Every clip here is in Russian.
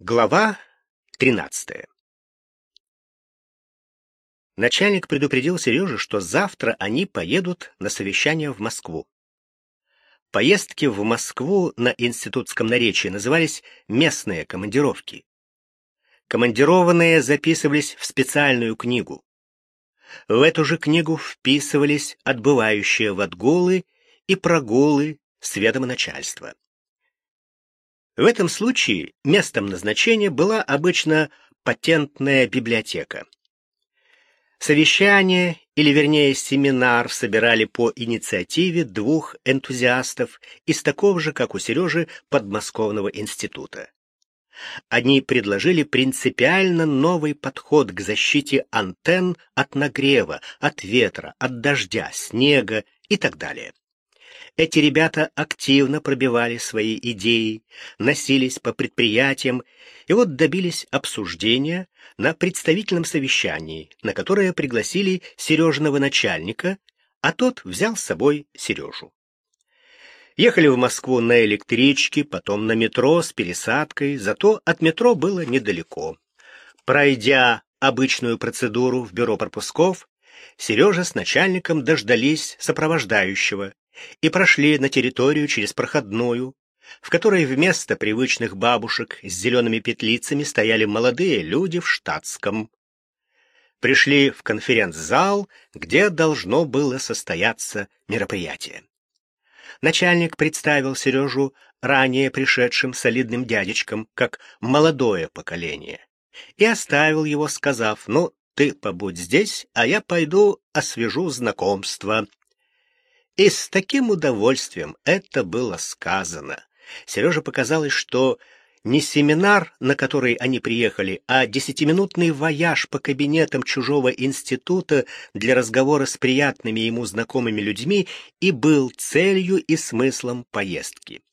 Глава 13. Начальник предупредил Сережу, что завтра они поедут на совещание в Москву. Поездки в Москву на институтском наречии назывались местные командировки. Командированные записывались в специальную книгу. В эту же книгу вписывались отбывающие в отгулы и прогулы с ведома начальства. В этом случае местом назначения была обычно патентная библиотека. Совещание, или вернее семинар, собирали по инициативе двух энтузиастов из такого же, как у Сережи, подмосковного института. Они предложили принципиально новый подход к защите антенн от нагрева, от ветра, от дождя, снега и так далее. Эти ребята активно пробивали свои идеи, носились по предприятиям и вот добились обсуждения на представительном совещании, на которое пригласили Сережиного начальника, а тот взял с собой Сережу. Ехали в Москву на электричке, потом на метро с пересадкой, зато от метро было недалеко. Пройдя обычную процедуру в бюро пропусков, Сережа с начальником дождались сопровождающего и прошли на территорию через проходную, в которой вместо привычных бабушек с зелеными петлицами стояли молодые люди в штатском. Пришли в конференц-зал, где должно было состояться мероприятие. Начальник представил Сережу ранее пришедшим солидным дядечкам, как молодое поколение, и оставил его, сказав: «Ну, ты побудь здесь, а я пойду освежу знакомство». И с таким удовольствием это было сказано. Сереже показалось, что не семинар, на который они приехали, а 10-минутный вояж по кабинетам чужого института для разговора с приятными ему знакомыми людьми и был целью и смыслом поездки.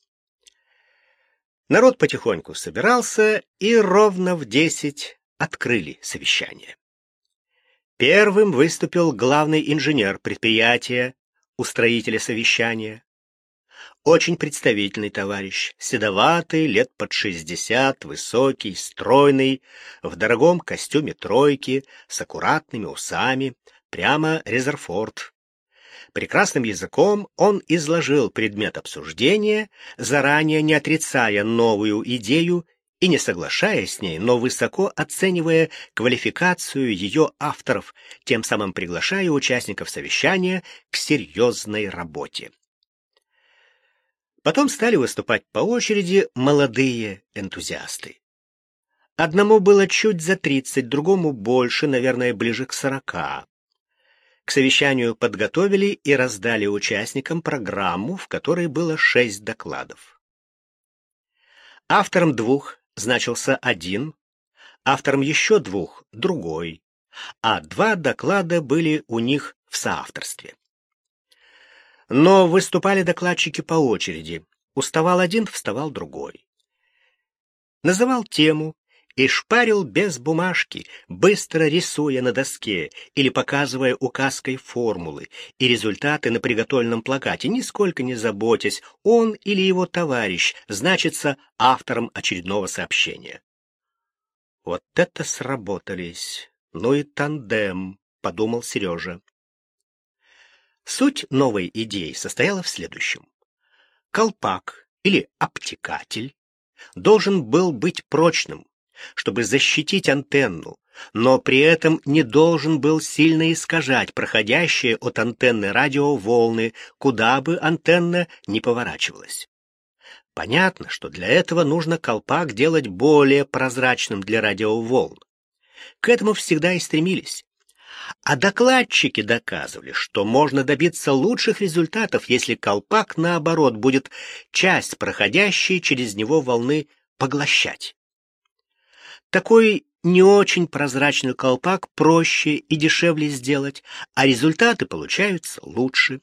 Народ потихоньку собирался, и ровно в 10 открыли совещание. Первым выступил главный инженер предприятия, устроителя совещания. Очень представительный товарищ, седоватый, лет под 60, высокий, стройный, в дорогом костюме тройки, с аккуратными усами, прямо Резерфорд. Прекрасным языком он изложил предмет обсуждения, заранее не отрицая новую идею и не соглашаясь с ней, но высоко оценивая квалификацию ее авторов, тем самым приглашая участников совещания к серьезной работе. Потом стали выступать по очереди молодые энтузиасты. Одному было чуть за 30, другому больше, наверное, ближе к 40. К совещанию подготовили и раздали участникам программу, в которой было 6 докладов. Автором 2 значился один, автором еще 2 — другой, а 2 доклада были у них в соавторстве. Но выступали докладчики по очереди. Уставал один, вставал другой. Называл тему и шпарил без бумажки, быстро рисуя на доске или показывая указкой формулы и результаты на приготовленном плакате, нисколько не заботясь, он или его товарищ значится автором очередного сообщения. Вот это сработались! Ну и тандем, подумал Сережа. Суть новой идеи состояла в следующем. Колпак или обтекатель должен был быть прочным, чтобы защитить антенну, но при этом не должен был сильно искажать проходящие от антенны радиоволны, куда бы антенна ни поворачивалась. Понятно, что для этого нужно колпак делать более прозрачным для радиоволн. К этому всегда и стремились. А докладчики доказывали, что можно добиться лучших результатов, если колпак, наоборот, будет часть проходящей через него волны поглощать. Такой не очень прозрачный колпак проще и дешевле сделать, а результаты получаются лучше.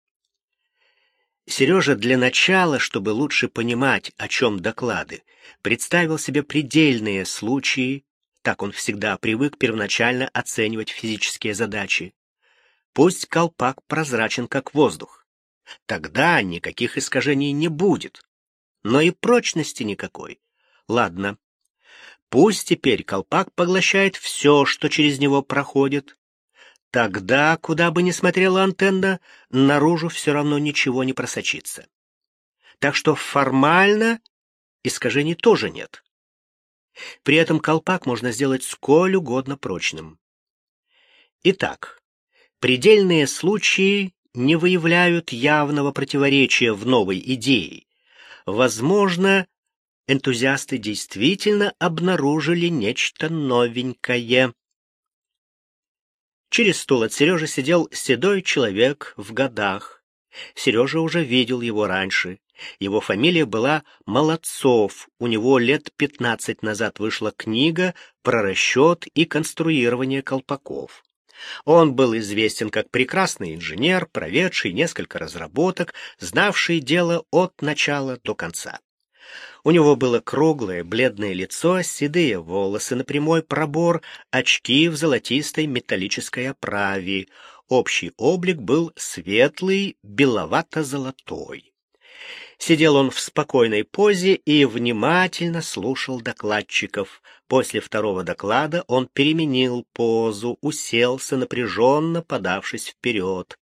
Сережа для начала, чтобы лучше понимать, о чем доклады, представил себе предельные случаи. Так он всегда привык первоначально оценивать физические задачи. Пусть колпак прозрачен, как воздух. Тогда никаких искажений не будет. Но и прочности никакой. Ладно. Пусть теперь колпак поглощает все, что через него проходит. Тогда, куда бы ни смотрела антенна, наружу все равно ничего не просочится. Так что формально искажений тоже нет. При этом колпак можно сделать сколь угодно прочным. Итак, предельные случаи не выявляют явного противоречия в новой идее. Возможно, энтузиасты действительно обнаружили нечто новенькое. Через стул от Сережи сидел седой человек в годах. Сережа уже видел его раньше. Его фамилия была Молодцов. У него лет 15 назад вышла книга про расчет и конструирование колпаков. Он был известен как прекрасный инженер, проведший несколько разработок, знавший дело от начала до конца. У него было круглое, бледное лицо, седые волосы на прямой пробор, очки в золотистой металлической оправе. Общий облик был светлый, беловато-золотой. Сидел он в спокойной позе и внимательно слушал докладчиков. После второго доклада он переменил позу, уселся, напряженно подавшись вперед.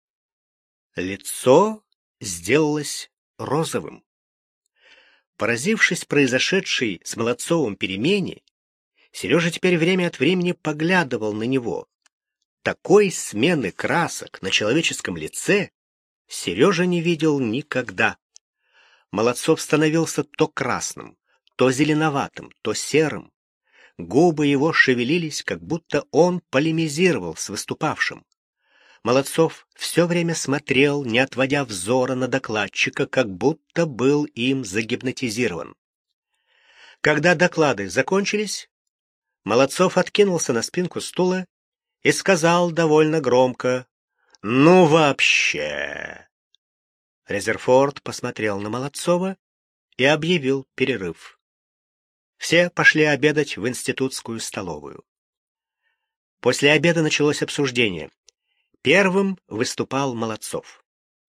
Лицо сделалось розовым. Поразившись произошедшей с Молодцовым перемене, Сережа теперь время от времени поглядывал на него. Такой смены красок на человеческом лице Сережа не видел никогда. Молодцов становился то красным, то зеленоватым, то серым. Губы его шевелились, как будто он полемизировал с выступавшим. Молодцов все время смотрел, не отводя взора на докладчика, как будто был им загипнотизирован. Когда доклады закончились, Молодцов откинулся на спинку стула и сказал довольно громко: «Ну вообще!» Резерфорд посмотрел на Молодцова и объявил перерыв. Все пошли обедать в институтскую столовую. После обеда началось обсуждение. Первым выступал Молодцов.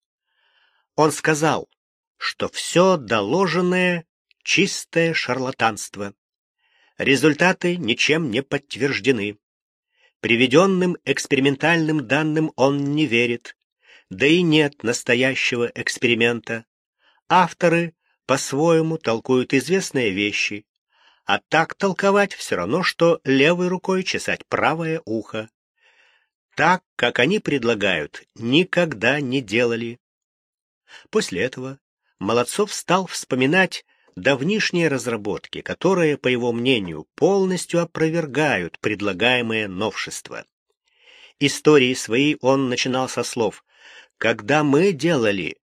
Он сказал, что все доложенное — чистое шарлатанство. Результаты ничем не подтверждены. Приведенным экспериментальным данным он не верит, да и нет настоящего эксперимента. Авторы по-своему толкуют известные вещи, а так толковать все равно, что левой рукой чесать правое ухо. Так, как они предлагают, никогда не делали. После этого Молодцов стал вспоминать давнишние разработки, которые, по его мнению, полностью опровергают предлагаемые новшества. Истории свои он начинал со слов «когда мы делали».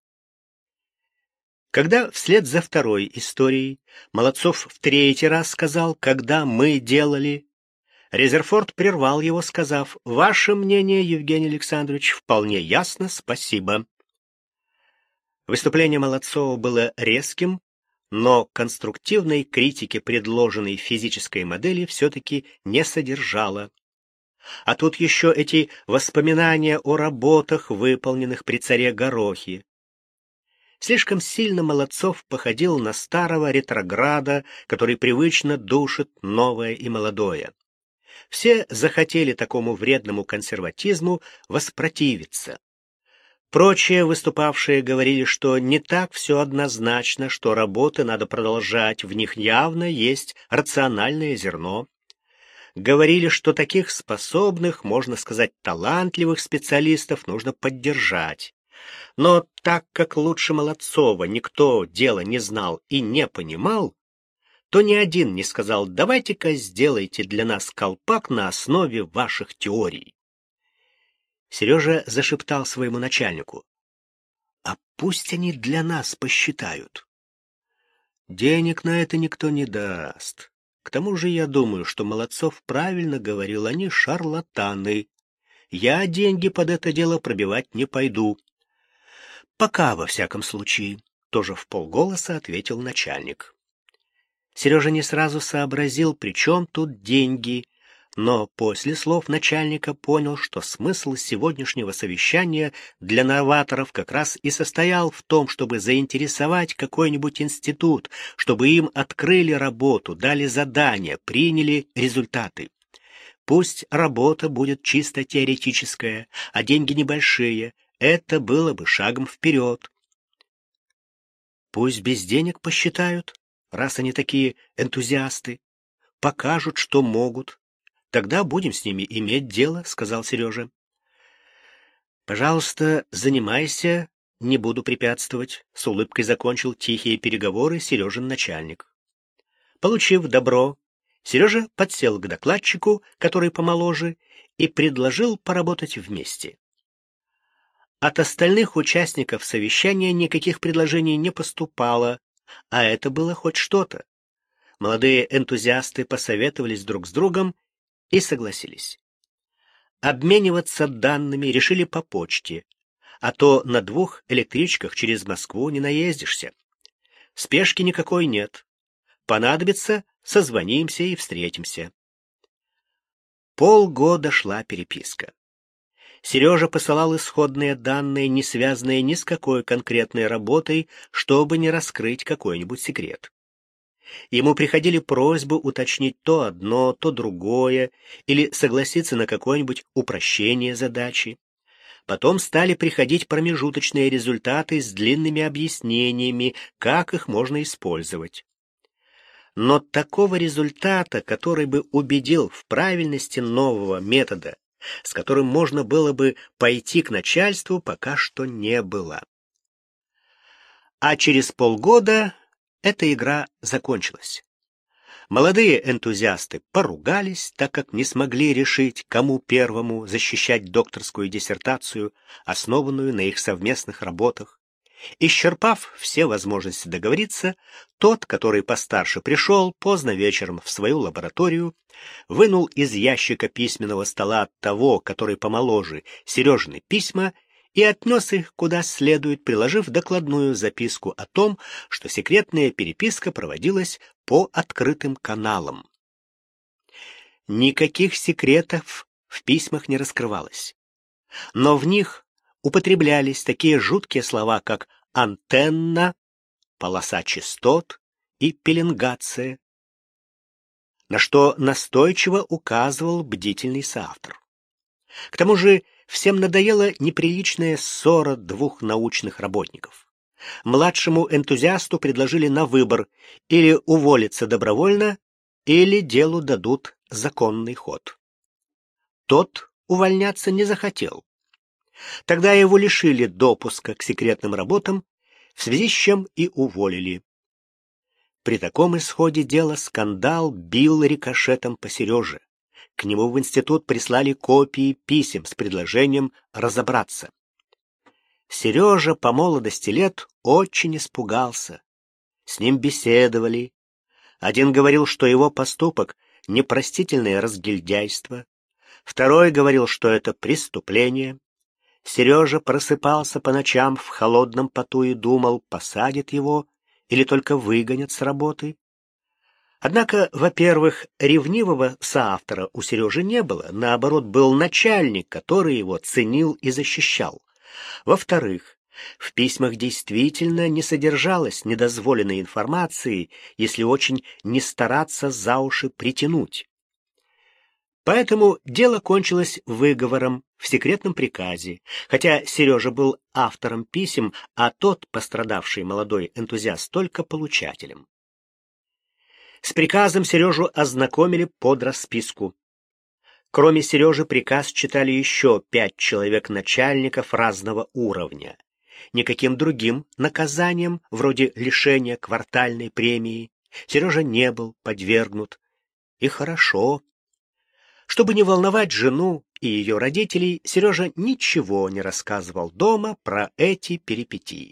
Когда вслед за второй историей Молодцов в третий раз сказал «когда мы делали», Резерфорд прервал его, сказав: «Ваше мнение, Евгений Александрович, вполне ясно, спасибо». Выступление Молодцова было резким, но конструктивной критики предложенной физической модели все-таки не содержало. А тут еще эти воспоминания о работах, выполненных при царе Горохе. Слишком сильно Молодцов походил на старого ретрограда, который привычно душит новое и молодое. Все захотели такому вредному консерватизму воспротивиться. Прочие выступавшие говорили, что не так все однозначно, что работы надо продолжать, в них явно есть рациональное зерно. Говорили, что таких способных, можно сказать, талантливых специалистов нужно поддержать. Но так как лучше Молодцова никто дела не знал и не понимал, то ни один не сказал: «Давайте-ка сделайте для нас колпак на основе ваших теорий». Сережа зашептал своему начальнику: «А пусть они для нас посчитают. Денег на это никто не даст. К тому же я думаю, что Молодцов правильно говорил, они шарлатаны. Я деньги под это дело пробивать не пойду». «Пока, во всяком случае», — тоже вполголоса ответил начальник. Сережа не сразу сообразил, при чем тут деньги. но после слов начальника понял, что смысл сегодняшнего совещания для новаторов как раз и состоял в том, чтобы заинтересовать какой-нибудь институт, чтобы им открыли работу, дали задания, приняли результаты. Пусть работа будет чисто теоретическая, а деньги небольшие, это было бы шагом вперед. Пусть без денег посчитают, раз они такие энтузиасты, покажут, что могут. Тогда будем с ними иметь дело, — сказал Сережа. Пожалуйста, занимайся, не буду препятствовать, — с улыбкой закончил тихие переговоры Сережин начальник. Получив добро, Сережа подсел к докладчику, который помоложе, и предложил поработать вместе. От остальных участников совещания никаких предложений не поступало, а это было хоть что-то. Молодые энтузиасты посоветовались друг с другом и согласились. Обмениваться данными решили по почте, а то на 2 электричках через Москву не наездишься. Спешки никакой нет. Понадобится — созвонимся и встретимся. Полгода шла переписка. Сережа посылал исходные данные, не связанные ни с какой конкретной работой, чтобы не раскрыть какой-нибудь секрет. Ему приходили просьбы уточнить то одно, то другое, или согласиться на какое-нибудь упрощение задачи. Потом стали приходить промежуточные результаты с длинными объяснениями, как их можно использовать. Но такого результата, который бы убедил в правильности нового метода, с которым можно было бы пойти к начальству, пока что не было. А через полгода эта игра закончилась. Молодые энтузиасты поругались, так как не смогли решить, кому первому защищать докторскую диссертацию, основанную на их совместных работах. Исчерпав все возможности договориться, тот, который постарше, пришел поздно вечером в свою лабораторию, вынул из ящика письменного стола того, который помоложе, Сережины письма, и отнес их куда следует, приложив докладную записку о том, что секретная переписка проводилась по открытым каналам. Никаких секретов в письмах не раскрывалось, но в них употреблялись такие жуткие слова, как антенна, полоса частот и пеленгация, на что настойчиво указывал бдительный соавтор. К тому же всем надоела неприличная ссора 2 научных работников. Младшему энтузиасту предложили на выбор: или уволиться добровольно, или делу дадут законный ход. Тот увольняться не захотел. Тогда его лишили допуска к секретным работам, в связи с чем и уволили. При таком исходе дела скандал бил рикошетом по Сереже. К нему в институт прислали копии писем с предложением разобраться. Сережа по молодости лет очень испугался. С ним беседовали. Один говорил, что его поступок — непростительное разгильдяйство. Второй говорил, что это преступление. Сережа просыпался по ночам в холодном поту и думал, посадят его или только выгонят с работы. Однако, во-первых, ревнивого соавтора у Сережи не было, наоборот, был начальник, который его ценил и защищал. Во-вторых, в письмах действительно не содержалось недозволенной информации, если очень не стараться за уши притянуть. Поэтому дело кончилось выговором в секретном приказе, хотя Сережа был автором писем, а тот, пострадавший молодой энтузиаст, только получателем. С приказом Сережу ознакомили под расписку. Кроме Сережи приказ читали еще 5 человек-начальников разного уровня. Никаким другим наказанием, вроде лишения квартальной премии, Сережа не был подвергнут. И хорошо. Чтобы не волновать жену и ее родителей, Сережа ничего не рассказывал дома про эти перипетии.